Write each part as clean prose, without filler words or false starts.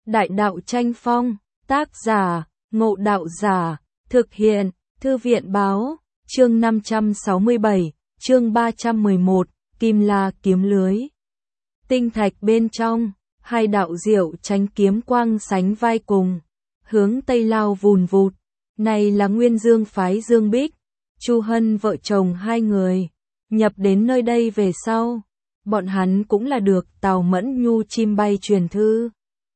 Đại đạo tranh phong, tác giả, Ngộ Đạo Giả, thực hiện, Thư viện báo, chương 567, chương 311, Kim La kiếm lưới. Tinh thạch bên trong, hai đạo diệu tránh kiếm quang sánh vai cùng, hướng tây lao vùn vụt. Này là Nguyên Dương phái Dương Bích, Chu Hân vợ chồng hai người, nhập đến nơi đây về sau, bọn hắn cũng là được Tào Mẫn Nhu chim bay truyền thư.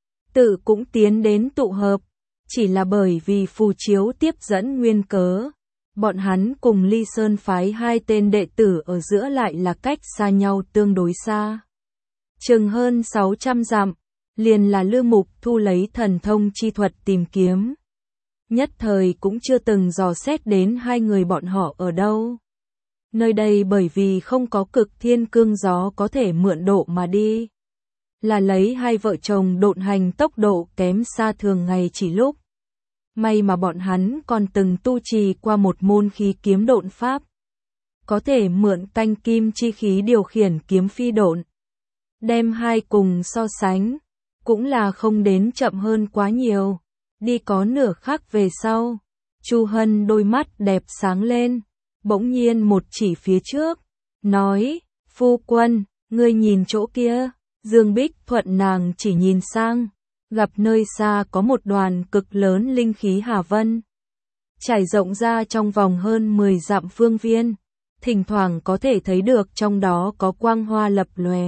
Tự cũng tiến đến tụ hợp, chỉ là bởi vì phù chiếu tiếp dẫn nguyên cớ. Bọn hắn cùng Ly Sơn phái hai tên đệ tử ở giữa lại là cách xa nhau tương đối xa. Chừng hơn 600 dặm, liền là Lư Mục Thu lấy thần thông chi thuật tìm kiếm. Nhất thời cũng chưa từng dò xét đến hai người bọn họ ở đâu. Nơi đây bởi vì không có cực thiên cương gió có thể mượn độ mà đi. Là lấy hai vợ chồng độn hành tốc độ kém xa thường ngày chỉ lúc. May mà bọn hắn còn từng tu trì qua một môn khí kiếm độn pháp. Có thể mượn canh kim chi khí điều khiển kiếm phi độn. Đem hai cùng so sánh, cũng là không đến chậm hơn quá nhiều. Đi có nửa khắc về sau, Chu Hân đôi mắt đẹp sáng lên, bỗng nhiên một chỉ phía trước, nói, phu quân, ngươi nhìn chỗ kia. Dương Bích thuận nàng chỉ nhìn sang, gặp nơi xa có một đoàn cực lớn linh khí hà vân. Trải rộng ra trong vòng hơn 10 dặm phương viên, thỉnh thoảng có thể thấy được trong đó có quang hoa lập lòe.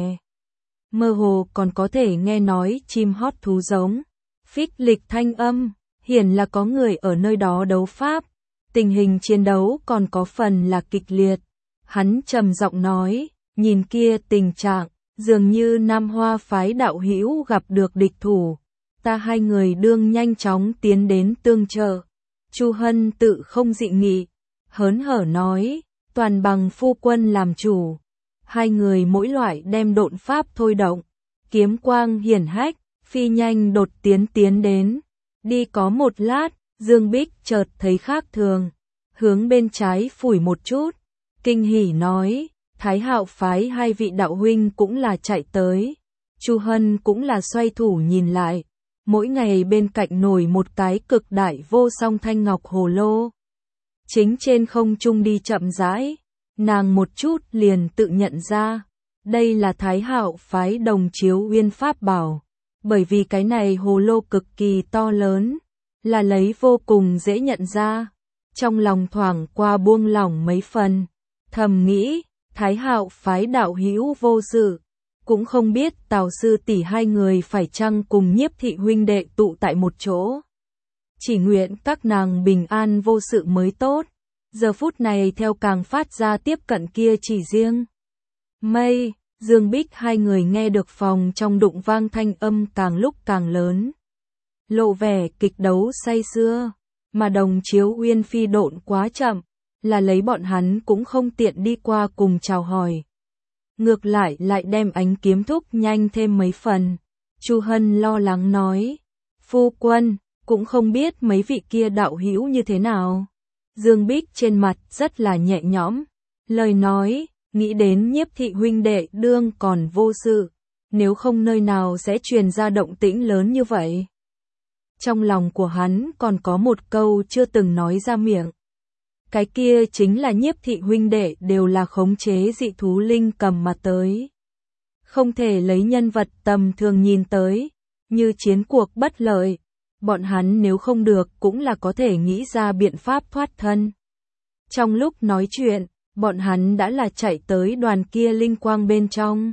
Mơ hồ còn có thể nghe nói chim hót thú giống, phích lịch thanh âm, hiển là có người ở nơi đó đấu pháp. Tình hình chiến đấu còn có phần là kịch liệt. Hắn trầm giọng nói, nhìn kia tình trạng, dường như Nam Hoa phái đạo hữu gặp được địch thủ, ta hai người đương nhanh chóng tiến đến tương trợ. Chu Hân tự không dị nghị, hớn hở nói, toàn bằng phu quân làm chủ. Hai người mỗi loại đem độn pháp thôi động, kiếm quang hiển hách, phi nhanh đột tiến đến. Đi có một lát, Dương Bích chợt thấy khác thường, hướng bên trái phủi một chút, kinh hỉ nói, Thái Hạo phái hai vị đạo huynh cũng là chạy tới. Chu Hân cũng là xoay thủ nhìn lại, mỗi ngày bên cạnh nổi một cái cực đại vô song thanh ngọc hồ lô. Chính trên không trung đi chậm rãi, nàng một chút liền tự nhận ra, đây là Thái Hạo phái Đồng Chiếu Uyên pháp bảo, bởi vì cái này hồ lô cực kỳ to lớn, là lấy vô cùng dễ nhận ra. Trong lòng thoảng qua buông lỏng mấy phần, thầm nghĩ, Thái Hạo phái đạo hữu vô sự, cũng không biết Tào sư tỷ hai người phải chăng cùng Nhiếp thị huynh đệ tụ tại một chỗ. Chỉ nguyện các nàng bình an vô sự mới tốt. Giờ phút này theo càng phát ra tiếp cận kia chỉ riêng Mây, Dương Bích hai người nghe được phòng trong đụng vang thanh âm càng lúc càng lớn. Lộ vẻ kịch đấu say sưa, mà Đồng Chiếu Uyên phi độn quá chậm, là lấy bọn hắn cũng không tiện đi qua cùng chào hỏi. Ngược lại đem ánh kiếm thúc nhanh thêm mấy phần. Chu Hân lo lắng nói, phu quân, cũng không biết mấy vị kia đạo hữu như thế nào. Dương Bích trên mặt rất là nhẹ nhõm, lời nói, nghĩ đến Nhiếp thị huynh đệ đương còn vô sự, nếu không nơi nào sẽ truyền ra động tĩnh lớn như vậy. Trong lòng của hắn còn có một câu chưa từng nói ra miệng. Cái kia chính là Nhiếp thị huynh đệ đều là khống chế dị thú linh cầm mà tới. Không thể lấy nhân vật tầm thường nhìn tới, như chiến cuộc bất lợi. Bọn hắn nếu không được cũng là có thể nghĩ ra biện pháp thoát thân. Trong lúc nói chuyện, bọn hắn đã là chạy tới đoàn kia linh quang bên trong.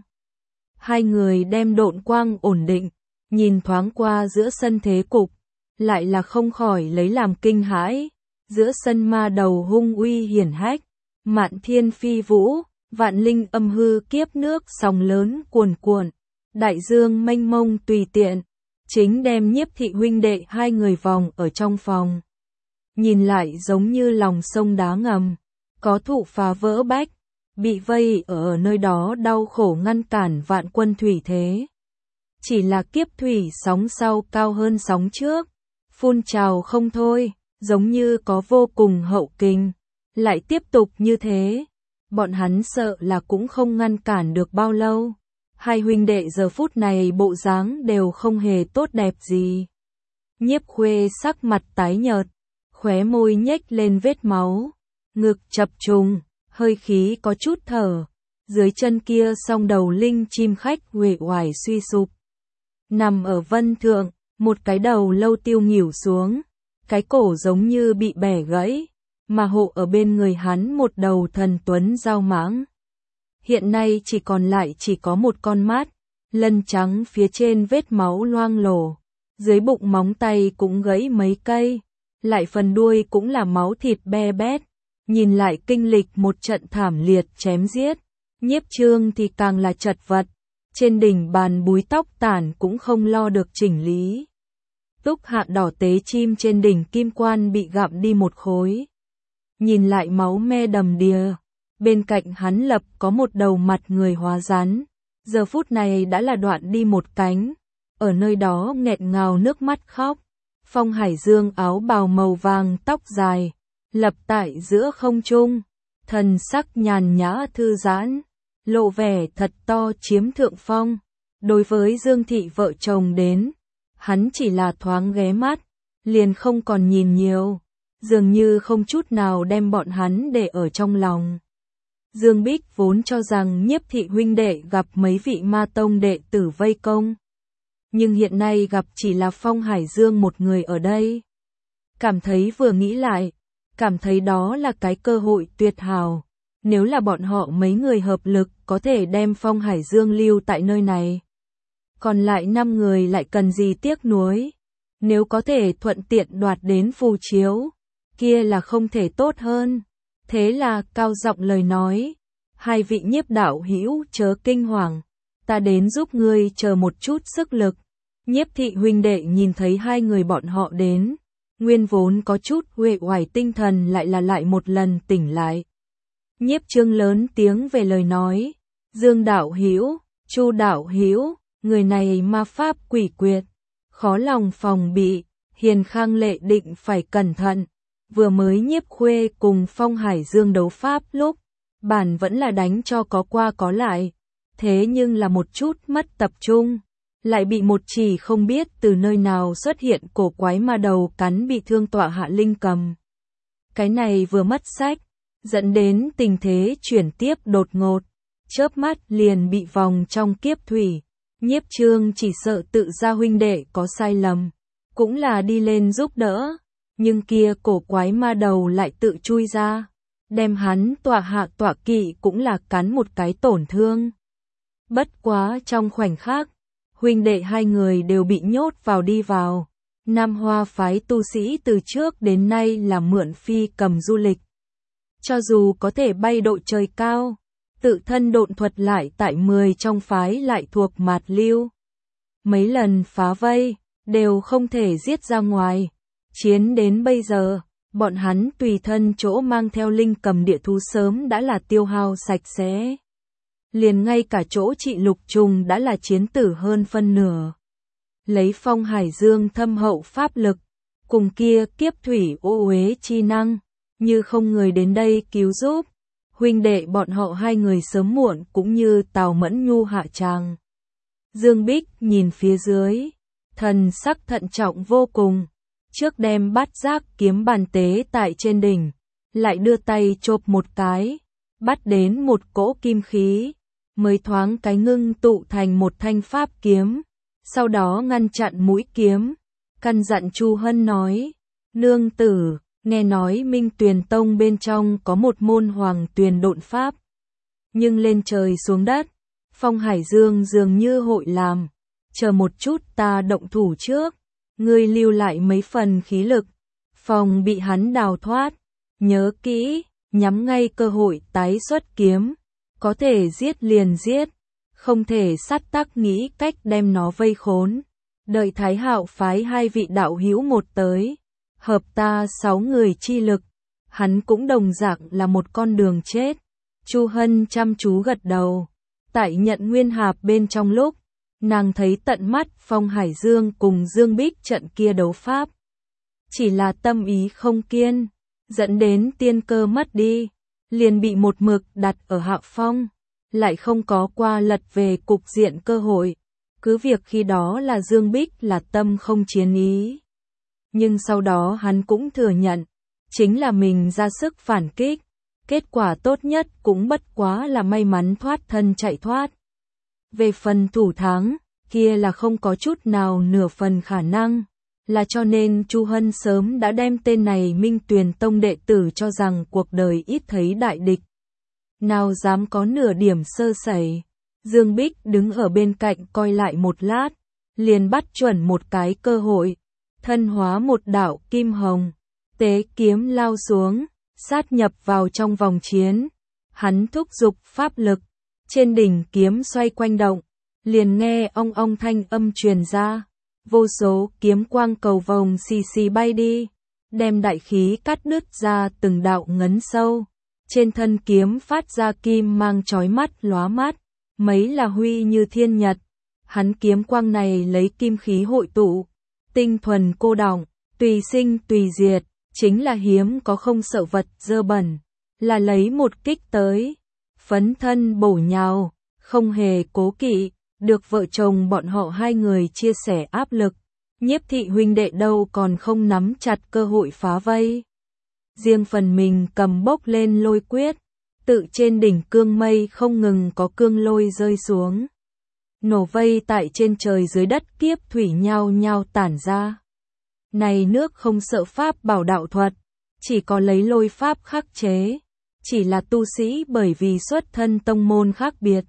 Hai người đem độn quang ổn định, nhìn thoáng qua giữa sân thế cục, lại là không khỏi lấy làm kinh hãi. Giữa sân ma đầu hung uy hiển hách, mạn thiên phi vũ, vạn linh âm hư kiếp nước sóng lớn cuồn cuộn, đại dương mênh mông tùy tiện, chính đem Nhiếp thị huynh đệ hai người vòng ở trong phòng. Nhìn lại giống như lòng sông đá ngầm, có thụ phá vỡ bách, bị vây ở nơi đó đau khổ ngăn cản vạn quân thủy thế. Chỉ là kiếp thủy sóng sau cao hơn sóng trước, phun trào không thôi. Giống như có vô cùng hậu kình, lại tiếp tục như thế, bọn hắn sợ là cũng không ngăn cản được bao lâu. Hai huynh đệ giờ phút này bộ dáng đều không hề tốt đẹp gì. Nhiếp Khuê sắc mặt tái nhợt, khóe môi nhếch lên vết máu, ngực chập trùng, hơi khí có chút thở. Dưới chân kia song đầu linh chim khách uể oải suy sụp. Nằm ở vân thượng, một cái đầu lâu tiêu nghỉu xuống, cái cổ giống như bị bẻ gãy, mà hộ ở bên người hắn một đầu thần tuấn dao mãng. Hiện nay chỉ có một con mắt, lân trắng phía trên vết máu loang lổ, dưới bụng móng tay cũng gãy mấy cây, lại phần đuôi cũng là máu thịt be bét, nhìn lại kinh lịch một trận thảm liệt chém giết. Nhiếp Trương thì càng là chật vật, trên đỉnh bàn búi tóc tản cũng không lo được chỉnh lý. Túc Hạ đỏ tế chim trên đỉnh kim quan bị gặm đi một khối. Nhìn lại máu me đầm đìa, bên cạnh hắn lập có một đầu mặt người hóa rắn, giờ phút này đã là đoạn đi một cánh, ở nơi đó nghẹn ngào nước mắt khóc. Phong Hải Dương áo bào màu vàng tóc dài, lập tại giữa không trung, thần sắc nhàn nhã thư giãn, lộ vẻ thật to chiếm thượng phong. Đối với Dương Thị vợ chồng đến, hắn chỉ là thoáng ghé mắt, liền không còn nhìn nhiều, dường như không chút nào đem bọn hắn để ở trong lòng. Dương Bích vốn cho rằng Nhiếp Thị huynh đệ gặp mấy vị ma tông đệ tử vây công, nhưng hiện nay gặp chỉ là Phong Hải Dương một người ở đây. Cảm thấy vừa nghĩ lại, cảm thấy đó là cái cơ hội tuyệt hảo. Nếu là bọn họ mấy người hợp lực có thể đem Phong Hải Dương lưu tại nơi này. Còn lại 5 người lại cần gì tiếc nuối. Nếu có thể thuận tiện đoạt đến phù chiếu, kia là không thể tốt hơn. Thế là cao giọng lời nói, hai vị Nhiếp đạo hữu chớ kinh hoàng, ta đến giúp ngươi chờ một chút sức lực. Nhiếp Thị huynh đệ nhìn thấy hai người bọn họ đến, nguyên vốn có chút uể oải tinh thần lại một lần tỉnh lại. Nhiếp Trương lớn tiếng về lời nói, Dương đạo hữu, Chu đạo hữu, người này ma pháp quỷ quyệt, khó lòng phòng bị, Hiền Khang lệ định phải cẩn thận. Vừa mới Nhiếp Khuê cùng Phong Hải Dương đấu pháp lúc, bản vẫn là đánh cho có qua có lại, thế nhưng là một chút mất tập trung, lại bị một chỉ không biết từ nơi nào xuất hiện cổ quái ma đầu cắn bị thương tọa hạ linh cầm. Cái này vừa mất sách, dẫn đến tình thế chuyển tiếp đột ngột, chớp mắt liền bị vòng trong kiếp thủy. Nhiếp Trương chỉ sợ tự gia huynh đệ có sai lầm, cũng là đi lên giúp đỡ, nhưng kia cổ quái ma đầu lại tự chui ra, đem hắn tọa hạ tọa kỵ cũng là cắn một cái tổn thương. Bất quá trong khoảnh khắc, huynh đệ hai người đều bị nhốt đi vào. Nam Hoa phái tu sĩ từ trước đến nay là mượn phi cầm du lịch. Cho dù có thể bay độ trời cao, tự thân độn thuật lại tại 10 trong phái lại thuộc mạt lưu. Mấy lần phá vây, đều không thể giết ra ngoài. Chiến đến bây giờ, bọn hắn tùy thân chỗ mang theo linh cầm địa thú sớm đã là tiêu hao sạch sẽ. Liền ngay cả chỗ trị lục trùng đã là chiến tử hơn phân nửa. Lấy Phong Hải Dương thâm hậu pháp lực, cùng kia kiếp thủy ô uế chi năng, như không người đến đây cứu giúp, huynh đệ bọn họ hai người sớm muộn cũng như Tào Mẫn Nhu hạ tràng. Dương Bích nhìn phía dưới, thần sắc thận trọng vô cùng, trước đem bát giác kiếm bàn tế tại trên đỉnh, lại đưa tay chộp một cái, bắt đến một cỗ kim khí, mới thoáng cái ngưng tụ thành một thanh pháp kiếm, sau đó ngăn chặn mũi kiếm, căn dặn Chu Hân nói, nương tử, nghe nói Minh Tuyền Tông bên trong có một môn hoàng tuyền độn pháp, nhưng lên trời xuống đất, Phong Hải Dương dường như hội làm, chờ một chút ta động thủ trước, ngươi lưu lại mấy phần khí lực, phòng bị hắn đào thoát, nhớ kỹ, nhắm ngay cơ hội tái xuất kiếm, có thể giết liền giết, không thể sát tắc nghĩ cách đem nó vây khốn. Đợi Thái Hạo phái hai vị đạo hữu một tới, hợp ta 6 người chi lực, hắn cũng đồng dạng là một con đường chết. Chu Hân chăm chú gật đầu, tại nhận nguyên hạp bên trong lúc, nàng thấy tận mắt Phong Hải Dương cùng Dương Bích trận kia đấu pháp. Chỉ là tâm ý không kiên, dẫn đến tiên cơ mất đi, liền bị một mực đặt ở hạ phong. lại không có qua lật về cục diện cơ hội. Cứ việc khi đó là Dương Bích là tâm không chiến ý. Nhưng sau đó hắn cũng thừa nhận, chính là mình ra sức phản kích. Kết quả tốt nhất cũng bất quá là may mắn thoát thân chạy thoát. Về phần thủ thắng, kia là không có chút nào nửa phần khả năng. Là cho nên Chu Hân sớm đã đem tên này Minh Tuyền Tông đệ tử cho rằng cuộc đời ít thấy đại địch. Nào dám có nửa điểm sơ sẩy. Dương Bích đứng ở bên cạnh coi lại một lát, liền bắt chuẩn một cái cơ hội. Thân hóa một đạo kim hồng, tế kiếm lao xuống, sát nhập vào trong vòng chiến. Hắn thúc giục pháp lực, trên đỉnh kiếm xoay quanh động, liền nghe ong ong thanh âm truyền ra. Vô số kiếm quang cầu vồng xì xì bay đi, đem đại khí cắt đứt ra từng đạo ngấn sâu. Trên thân kiếm phát ra kim mang chói mắt lóa mắt, mấy là huy như thiên nhật. Hắn kiếm quang này lấy kim khí hội tụ, tinh thuần cô đọng, tùy sinh tùy diệt, chính là hiếm có không sợ vật dơ bẩn, là lấy một kích tới, phấn thân bổ nhào, không hề cố kỵ. Được vợ chồng bọn họ hai người chia sẻ áp lực, Nhiếp thị huynh đệ đâu còn không nắm chặt cơ hội phá vây. Riêng phần mình cầm bốc lên lôi quyết, tự trên đỉnh cương mây không ngừng có cương lôi rơi xuống. Nổ vây tại trên trời dưới đất kiếp thủy nhao nhao tản ra. Này nước không sợ pháp bảo đạo thuật, chỉ có lấy lôi pháp khắc chế, chỉ là tu sĩ bởi vì xuất thân tông môn khác biệt.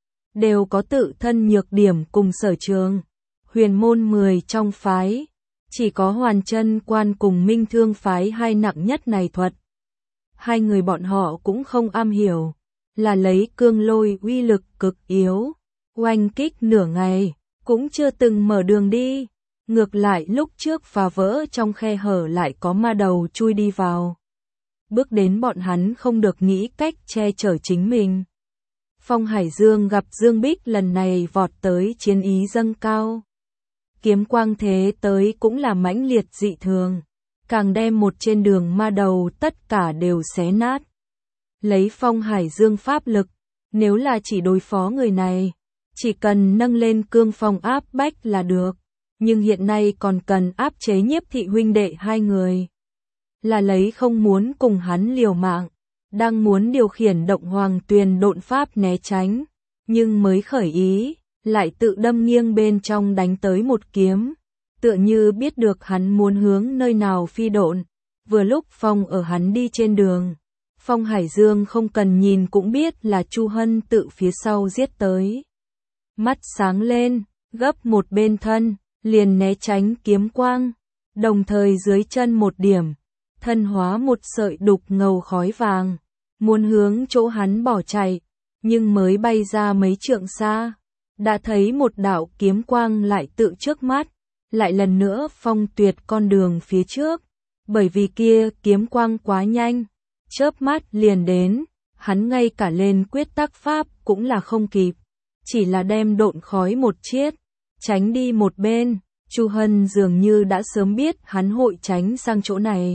Đều có tự thân nhược điểm cùng sở trường. Huyền môn 10 trong phái, chỉ có Hoàn Chân Quan cùng Minh Thương phái hai nặng nhất này thuật. Hai người bọn họ cũng không am hiểu, là lấy cương lôi uy lực cực yếu, oanh kích nửa ngày, cũng chưa từng mở đường đi. Ngược lại lúc trước phá vỡ trong khe hở lại có ma đầu chui đi vào. Bước đến bọn hắn không được nghĩ cách che chở chính mình. Phong Hải Dương gặp Dương Bích lần này vọt tới chiến ý dâng cao. Kiếm quang thế tới cũng là mãnh liệt dị thường, càng đem một trên đường ma đầu tất cả đều xé nát. Lấy Phong Hải Dương pháp lực, nếu là chỉ đối phó người này, chỉ cần nâng lên cương phong áp bách là được, nhưng hiện nay còn cần áp chế Nhiếp thị huynh đệ hai người. Là lấy không muốn cùng hắn liều mạng. Đang muốn điều khiển động hoàng tuyền độn pháp né tránh, nhưng mới khởi ý, lại tự đâm nghiêng bên trong đánh tới một kiếm, tựa như biết được hắn muốn hướng nơi nào phi độn. Vừa lúc Phong ở hắn đi trên đường, Phong Hải Dương không cần nhìn cũng biết là Chu Hân tự phía sau giết tới. Mắt sáng lên, gấp một bên thân, liền né tránh kiếm quang, đồng thời dưới chân một điểm, thân hóa một sợi đục ngầu khói vàng, muốn hướng chỗ hắn bỏ chạy, nhưng mới bay ra mấy trượng xa, đã thấy một đạo kiếm quang lại tự trước mắt, lại lần nữa phong tuyệt con đường phía trước, bởi vì kia kiếm quang quá nhanh, chớp mắt liền đến, hắn ngay cả lên quyết tắc pháp cũng là không kịp, chỉ là đem độn khói một chiết, tránh đi một bên. Chu Hân dường như đã sớm biết hắn hội tránh sang chỗ này.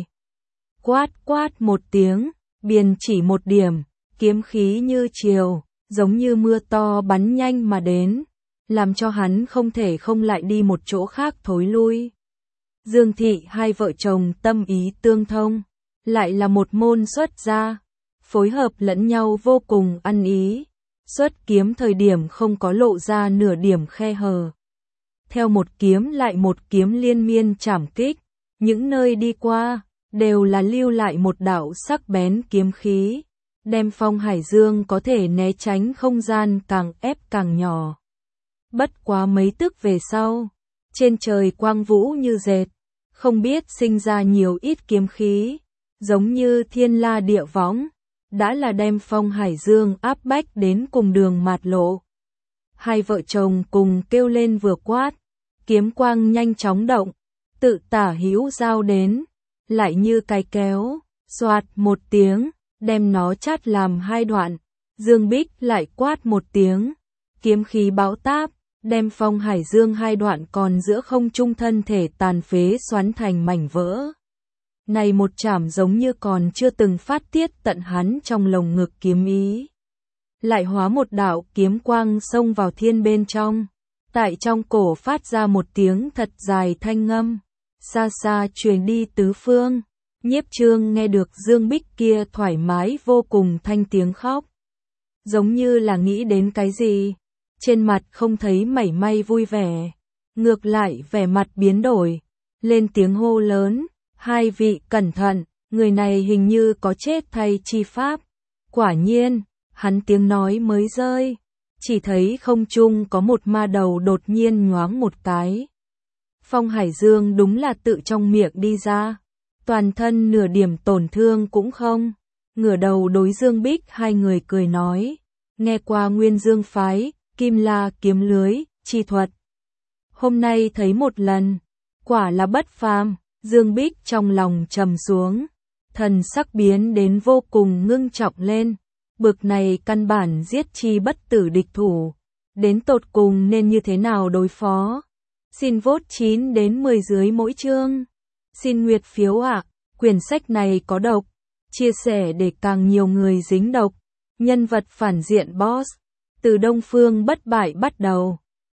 Quát quát một tiếng, biên chỉ một điểm, kiếm khí như triều, giống như mưa to bắn nhanh mà đến, làm cho hắn không thể không lại đi một chỗ khác thối lui. Dương thị hai vợ chồng tâm ý tương thông, lại là một môn xuất gia, phối hợp lẫn nhau vô cùng ăn ý, xuất kiếm thời điểm không có lộ ra nửa điểm khe hở. Theo một kiếm lại một kiếm liên miên chảm kích, những nơi đi qua, đều là lưu lại một đạo sắc bén kiếm khí, đem Phong Hải Dương có thể né tránh không gian càng ép càng nhỏ. Bất quá mấy tức về sau, trên trời quang vũ như dệt, không biết sinh ra nhiều ít kiếm khí, giống như thiên la địa võng, đã là đem Phong Hải Dương áp bách đến cùng đường mạt lộ. Hai vợ chồng cùng kêu lên vừa quát, kiếm quang nhanh chóng động, tự tả hữu giao đến, lại như cái kéo, xoạt một tiếng, đem nó chát làm hai đoạn. Dương Bích lại quát một tiếng, kiếm khí bão táp, đem Phong Hải Dương hai đoạn còn giữa không trung thân thể tàn phế xoắn thành mảnh vỡ. Này một chảm giống như còn chưa từng phát tiết tận hắn trong lồng ngực kiếm ý. lại hóa một đạo kiếm quang xông vào thiên bên trong. Tại trong cổ phát ra một tiếng thật dài thanh ngâm, xa xa truyền đi tứ phương. Nhiếp Trương nghe được Dương Bích kia thoải mái vô cùng thanh tiếng khóc, giống như là nghĩ đến cái gì, trên mặt không thấy mảy may vui vẻ, ngược lại vẻ mặt biến đổi, lên tiếng hô lớn, hai vị cẩn thận, người này hình như có chết thay chi pháp. Quả nhiên, hắn tiếng nói mới rơi, chỉ thấy không trung có một ma đầu đột nhiên nhoáng một cái. Phong Hải Dương đúng là tự trong miệng đi ra, toàn thân nửa điểm tổn thương cũng không, ngửa đầu đối Dương Bích hai người cười nói, nghe qua Nguyên Dương phái, Kim La kiếm lưới, chi thuật. Hôm nay thấy một lần, quả là bất phàm. Dương Bích trong lòng trầm xuống, thần sắc biến đến vô cùng ngưng trọng lên, bực này căn bản giết chi bất tử địch thủ, đến tột cùng nên như thế nào đối phó. Xin vote 9 đến 10 dưới mỗi chương. Xin nguyệt phiếu ạ, quyển sách này có độc, chia sẻ để càng nhiều người dính độc. Nhân vật phản diện boss, từ Đông Phương bất bại bắt đầu.